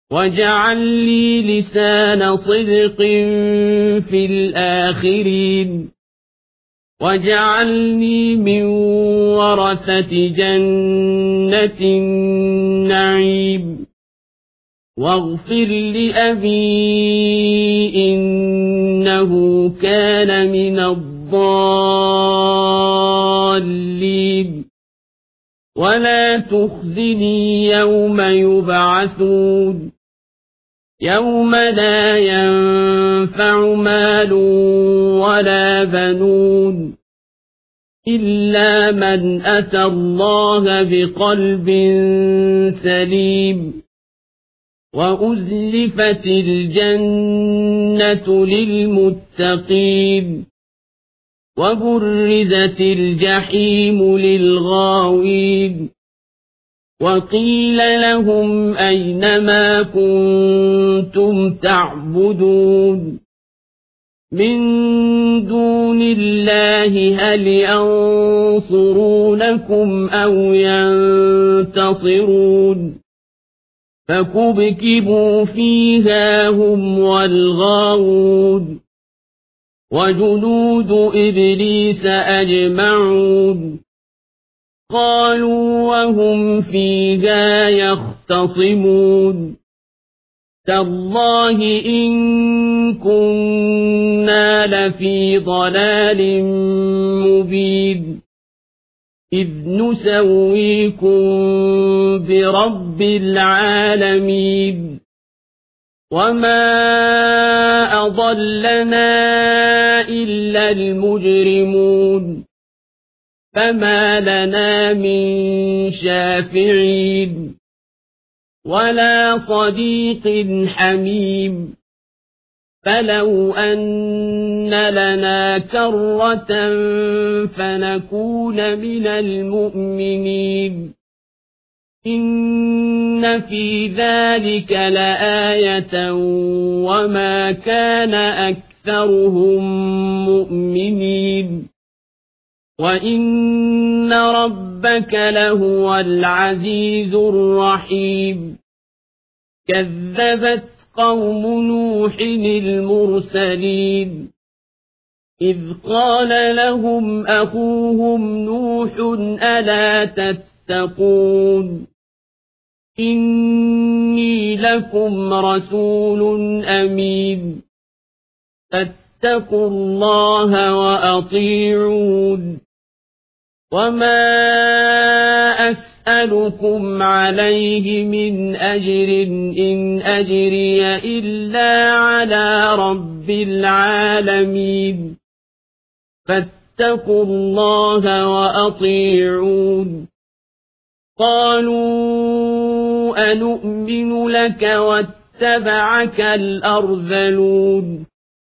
واجعل لي لسان صدق في الآخرين واجعلني من ورثة جنة النعيم واغفر لأبي إنه كان من الضالين ولا تخزني يوم يبعثون يوم لا ينفع مال ولا بنون إلا من أتى الله بقلب سليم وأزلفت الجنة للمتقين وبرزت الجحيم للغاوين وقيل لهم أين ما كنتم تعبدون من دون الله هل ينصرونكم أو ينتصرون فكبكبوا فيها هم والغاوون وجنود إبليس أجمعون قالوا وهم فيها يختصمون تالله إن كنا لفي ضلال مبين إذ نسويكم برب العالمين وما أضلنا إلا المجرمون فما لنا من شافعين ولا صديق حميم فلو أن لنا كرة فنكون من المؤمنين إن في ذلك لآية وما كان أكثرهم مؤمنين وإن ربك لهو العزيز الرحيم كذبت قوم نوح المرسلين إذ قال لهم أخوهم نوح ألا تتقون إني لكم رسول أمين فاتقوا الله وأطيعون وما أسألكم عليه من أجر إن أجري إلا على رب العالمين فاتقوا الله وأطيعون قالوا أنؤمن لك واتبعك الأرذلون